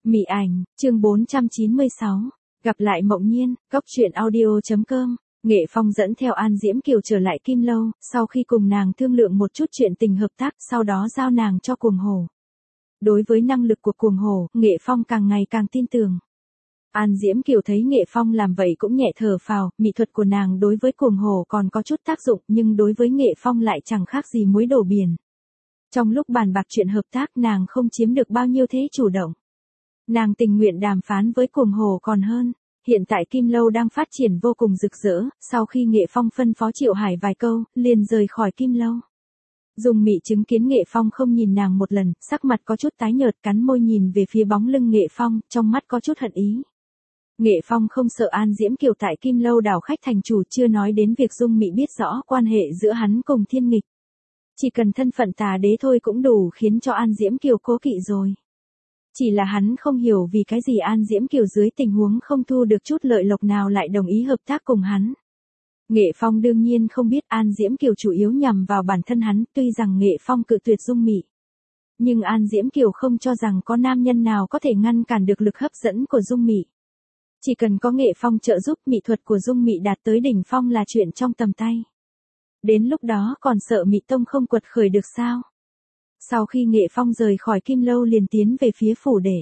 Mị ảnh, chương 496. Gặp lại Mộng Nhiên, Cóc truyện audio.com. Nghệ Phong dẫn theo An Diễm Kiều trở lại Kim Lâu, sau khi cùng nàng thương lượng một chút chuyện tình hợp tác, sau đó giao nàng cho Cuồng Hổ. Đối với năng lực của Cuồng Hổ, Nghệ Phong càng ngày càng tin tưởng. An Diễm Kiều thấy Nghệ Phong làm vậy cũng nhẹ thở phào, mỹ thuật của nàng đối với Cuồng Hổ còn có chút tác dụng nhưng đối với Nghệ Phong lại chẳng khác gì muối đổ biển. Trong lúc bàn bạc chuyện hợp tác nàng không chiếm được bao nhiêu thế chủ động. Nàng tình nguyện đàm phán với Cuồng Hổ còn hơn. Hiện tại Kim Lâu đang phát triển vô cùng rực rỡ, sau khi Nghệ Phong phân phó Triệu Hải vài câu, liền rời khỏi Kim Lâu. Dung Mị chứng kiến Nghệ Phong không nhìn nàng một lần, sắc mặt có chút tái nhợt, cắn môi nhìn về phía bóng lưng Nghệ Phong, trong mắt có chút hận ý. Nghệ Phong không sợ An Diễm Kiều tại Kim Lâu đảo khách thành chủ, chưa nói đến việc Dung Mị biết rõ quan hệ giữa hắn cùng Thiên Nghịch. Chỉ cần thân phận tà đế thôi cũng đủ khiến cho An Diễm Kiều cố kỵ rồi. Chỉ là hắn không hiểu vì cái gì An Diễm Kiều dưới tình huống không thu được chút lợi lộc nào lại đồng ý hợp tác cùng hắn. Nghệ Phong đương nhiên không biết An Diễm Kiều chủ yếu nhằm vào bản thân hắn, tuy rằng Nghệ Phong cự tuyệt Dung Mị. Nhưng An Diễm Kiều không cho rằng có nam nhân nào có thể ngăn cản được lực hấp dẫn của Dung Mị. Chỉ cần có Nghệ Phong trợ giúp, mỹ thuật của Dung Mị đạt tới đỉnh phong là chuyện trong tầm tay. Đến lúc đó còn sợ Mị Tông không quật khởi được sao? Sau khi Nghệ Phong rời khỏi Kim Lâu liền tiến về phía phủ để.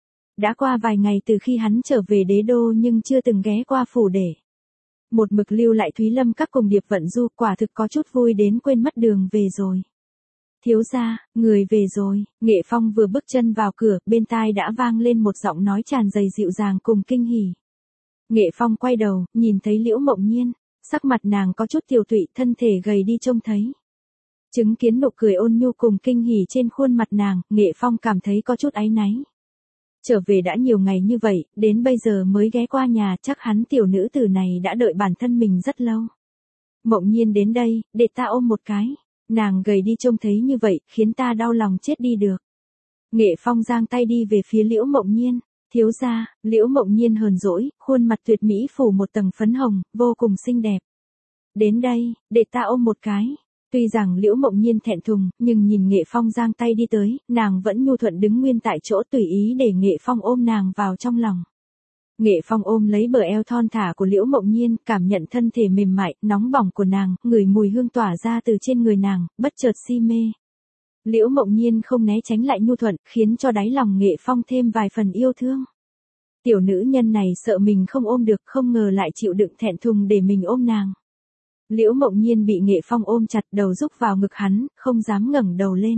Đã qua vài ngày từ khi hắn trở về đế đô nhưng chưa từng ghé qua phủ để. Một mực lưu lại Thúy Lâm các cùng Điệp Vận Du, quả thực có chút vui đến quên mất đường về rồi. Thiếu gia, người về rồi. Nghệ Phong vừa bước chân vào cửa, bên tai đã vang lên một giọng nói tràn đầy dịu dàng cùng kinh hỉ. Nghệ Phong quay đầu, nhìn thấy Liễu Mộng Nhiên, sắc mặt nàng có chút tiều tụy, thân thể gầy đi trông thấy. Chứng kiến nụ cười ôn nhu cùng kinh hỉ trên khuôn mặt nàng, Nghệ Phong cảm thấy có chút áy náy. Trở về đã nhiều ngày như vậy, đến bây giờ mới ghé qua nhà, chắc hắn tiểu nữ tử này đã đợi bản thân mình rất lâu. Mộng Nhiên đến đây, để ta ôm một cái. Nàng gầy đi trông thấy như vậy, khiến ta đau lòng chết đi được. Nghệ Phong giang tay đi về phía Liễu Mộng Nhiên. Thiếu gia. Liễu Mộng Nhiên hờn dỗi, khuôn mặt tuyệt mỹ phủ một tầng phấn hồng, vô cùng xinh đẹp. Đến đây, để ta ôm một cái. Tuy rằng Liễu Mộng Nhiên thẹn thùng, nhưng nhìn Nghệ Phong giang tay đi tới, nàng vẫn nhu thuận đứng nguyên tại chỗ tùy ý để Nghệ Phong ôm nàng vào trong lòng. Nghệ Phong ôm lấy bờ eo thon thả của Liễu Mộng Nhiên, cảm nhận thân thể mềm mại, nóng bỏng của nàng, ngửi mùi hương tỏa ra từ trên người nàng, bất chợt si mê. Liễu Mộng Nhiên không né tránh lại nhu thuận, khiến cho đáy lòng Nghệ Phong thêm vài phần yêu thương. Tiểu nữ nhân này sợ mình không ôm được, không ngờ lại chịu đựng thẹn thùng để mình ôm nàng. Liễu Mộng Nhiên bị Nghệ Phong ôm chặt, đầu rúc vào ngực hắn, không dám ngẩng đầu lên.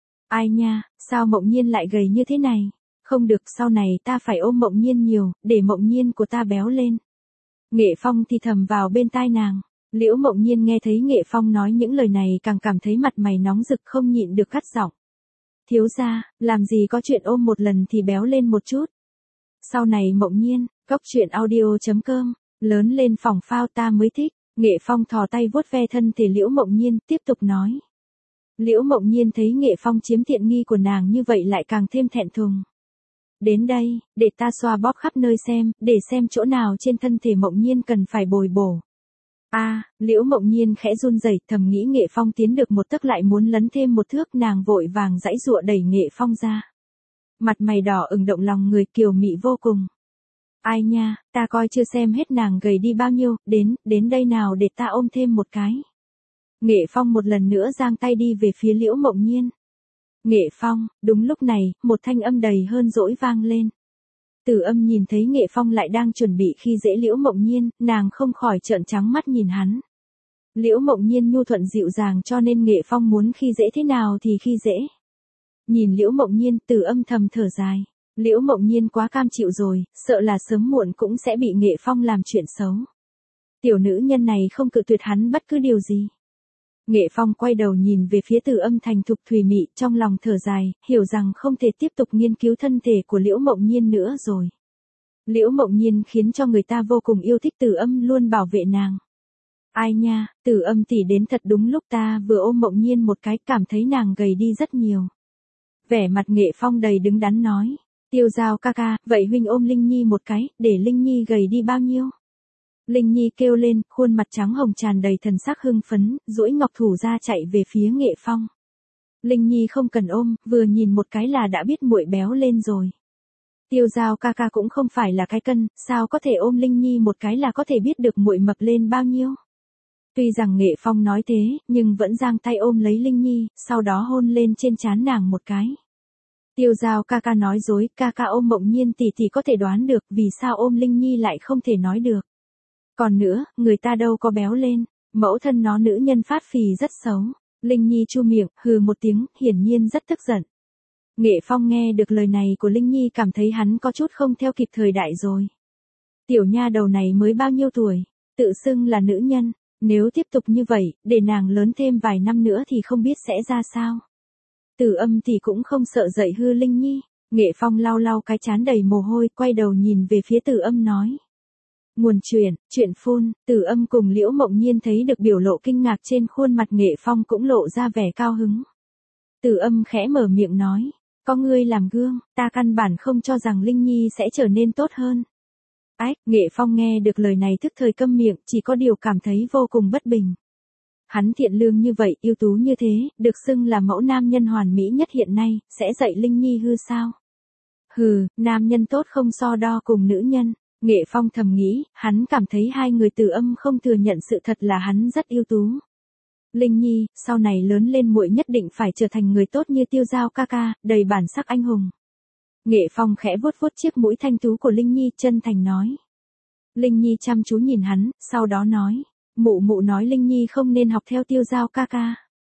Ai nha, sao Mộng Nhiên lại gầy như thế này? Không được, sau này ta phải ôm Mộng Nhiên nhiều, để Mộng Nhiên của ta béo lên. Nghệ Phong thì thầm vào bên tai nàng. Liễu Mộng Nhiên nghe thấy Nghệ Phong nói những lời này càng cảm thấy mặt mày nóng rực, không nhịn được cắt giọng. Thiếu gia, làm gì có chuyện ôm một lần thì béo lên một chút. Sau này Mộng Nhiên, Cóc truyện audio.com, lớn lên phỏng phao ta mới thích. Nghệ Phong thò tay vuốt ve thân thể Liễu Mộng Nhiên, tiếp tục nói. Liễu Mộng Nhiên thấy Nghệ Phong chiếm tiện nghi của nàng như vậy lại càng thêm thẹn thùng. Đến đây, để ta xoa bóp khắp nơi xem, để xem chỗ nào trên thân thể Mộng Nhiên cần phải bồi bổ. Liễu Mộng Nhiên khẽ run rẩy, thầm nghĩ Nghệ Phong tiến được một tấc lại muốn lấn thêm một thước, nàng vội vàng giãy giụa đẩy Nghệ Phong ra. Mặt mày đỏ ửng động lòng người, kiều mị vô cùng. Ai nha, ta coi chưa xem hết nàng gầy đi bao nhiêu, đến đây nào để ta ôm thêm một cái. Nghệ Phong một lần nữa giang tay đi về phía Liễu Mộng Nhiên. Nghệ Phong, đúng lúc này, một thanh âm đầy hơn dỗi vang lên. Tử Âm nhìn thấy Nghệ Phong lại đang chuẩn bị khi dễ Liễu Mộng Nhiên, nàng không khỏi trợn trắng mắt nhìn hắn. Liễu Mộng Nhiên nhu thuận dịu dàng cho nên Nghệ Phong muốn khi dễ thế nào thì khi dễ. Nhìn Liễu Mộng Nhiên, Tử Âm thầm thở dài. Liễu Mộng Nhiên quá cam chịu rồi, sợ là sớm muộn cũng sẽ bị Nghệ Phong làm chuyện xấu. Tiểu nữ nhân này không cự tuyệt hắn bất cứ điều gì. Nghệ Phong quay đầu nhìn về phía Tử Âm thành thục thùy mị, trong lòng thở dài, hiểu rằng không thể tiếp tục nghiên cứu thân thể của Liễu Mộng Nhiên nữa rồi. Liễu Mộng Nhiên khiến cho người ta vô cùng yêu thích, Tử Âm luôn bảo vệ nàng. Ai nha, Tử Âm tỷ đến thật đúng lúc, ta vừa ôm Mộng Nhiên một cái, cảm thấy nàng gầy đi rất nhiều. Vẻ mặt Nghệ Phong đầy đứng đắn nói. Tiêu Giao ca ca, vậy huynh ôm Linh Nhi một cái, để Linh Nhi gầy đi bao nhiêu? Linh Nhi kêu lên, khuôn mặt trắng hồng tràn đầy thần sắc hưng phấn, duỗi ngọc thủ ra chạy về phía Nghệ Phong. Linh Nhi không cần ôm, vừa nhìn một cái là đã biết muội béo lên rồi. Tiêu Giao ca ca cũng không phải là cái cân, sao có thể ôm Linh Nhi một cái là có thể biết được muội mập lên bao nhiêu. Tuy rằng Nghệ Phong nói thế, nhưng vẫn giang tay ôm lấy Linh Nhi, sau đó hôn lên trên trán nàng một cái. Tiêu Giao ca ca nói dối, ca ca ôm Mộng Nhiên tỷ tỷ có thể đoán được vì sao ôm Linh Nhi lại không thể nói được. Còn nữa, người ta đâu có béo lên, mẫu thân nó nữ nhân phát phì rất xấu. Linh Nhi chu miệng, hừ một tiếng, hiển nhiên rất tức giận. Nghệ Phong nghe được lời này của Linh Nhi cảm thấy hắn có chút không theo kịp thời đại rồi. Tiểu nha đầu này mới bao nhiêu tuổi, tự xưng là nữ nhân, nếu tiếp tục như vậy, để nàng lớn thêm vài năm nữa thì không biết sẽ ra sao. Tử Âm thì cũng không sợ dậy hư Linh Nhi, Nghệ Phong lau lau cái trán đầy mồ hôi, quay đầu nhìn về phía Tử Âm nói. Nguồn chuyện phun, Tử Âm cùng Liễu Mộng Nhiên thấy được biểu lộ kinh ngạc trên khuôn mặt Nghệ Phong cũng lộ ra vẻ cao hứng. Tử Âm khẽ mở miệng nói, có ngươi làm gương, ta căn bản không cho rằng Linh Nhi sẽ trở nên tốt hơn. Ách, Nghệ Phong nghe được lời này tức thời câm miệng, chỉ có điều cảm thấy vô cùng bất bình. Hắn thiện lương như vậy, ưu tú như thế, được xưng là mẫu nam nhân hoàn mỹ nhất hiện nay, sẽ dạy Linh Nhi hư sao? Hừ, nam nhân tốt không so đo cùng nữ nhân. Nghệ Phong thầm nghĩ, hắn cảm thấy hai người Tử Âm không thừa nhận sự thật là hắn rất ưu tú. Linh Nhi, sau này lớn lên muội nhất định phải trở thành người tốt như Tiêu Giao ca ca, đầy bản sắc anh hùng. Nghệ Phong khẽ vuốt vuốt chiếc mũi thanh tú của Linh Nhi, chân thành nói. Linh Nhi chăm chú nhìn hắn, sau đó nói, mụ mụ nói Linh Nhi không nên học theo Tiêu Giao ca ca.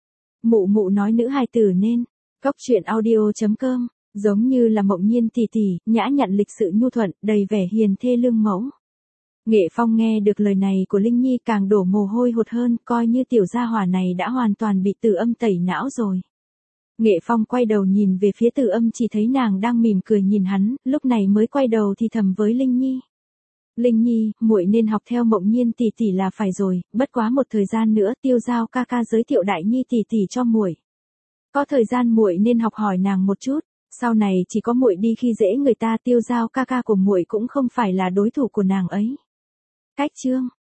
Mụ mụ nói nữ hài tử nên. Cốc truyện audio.com, giống như là Mộng Nhiên tỷ tỷ, nhã nhặn lịch sự nhu thuận, đầy vẻ hiền thê lương mẫu. Nghệ Phong nghe được lời này của Linh Nhi càng đổ mồ hôi hột hơn, coi như tiểu gia hỏa này đã hoàn toàn bị Tử Âm tẩy não rồi. Nghệ Phong quay đầu nhìn về phía Tử Âm, chỉ thấy nàng đang mỉm cười nhìn hắn, lúc này mới quay đầu thì thầm với Linh Nhi. Linh Nhi, muội nên học theo Mộng Nhiên tỷ tỷ là phải rồi, bất quá một thời gian nữa Tiêu Giao ca ca giới thiệu Đại Nhi tỷ tỷ cho muội. Có thời gian muội nên học hỏi nàng một chút, sau này chỉ có muội đi khi dễ người ta, Tiêu Giao ca ca của muội cũng không phải là đối thủ của nàng ấy. Cách chương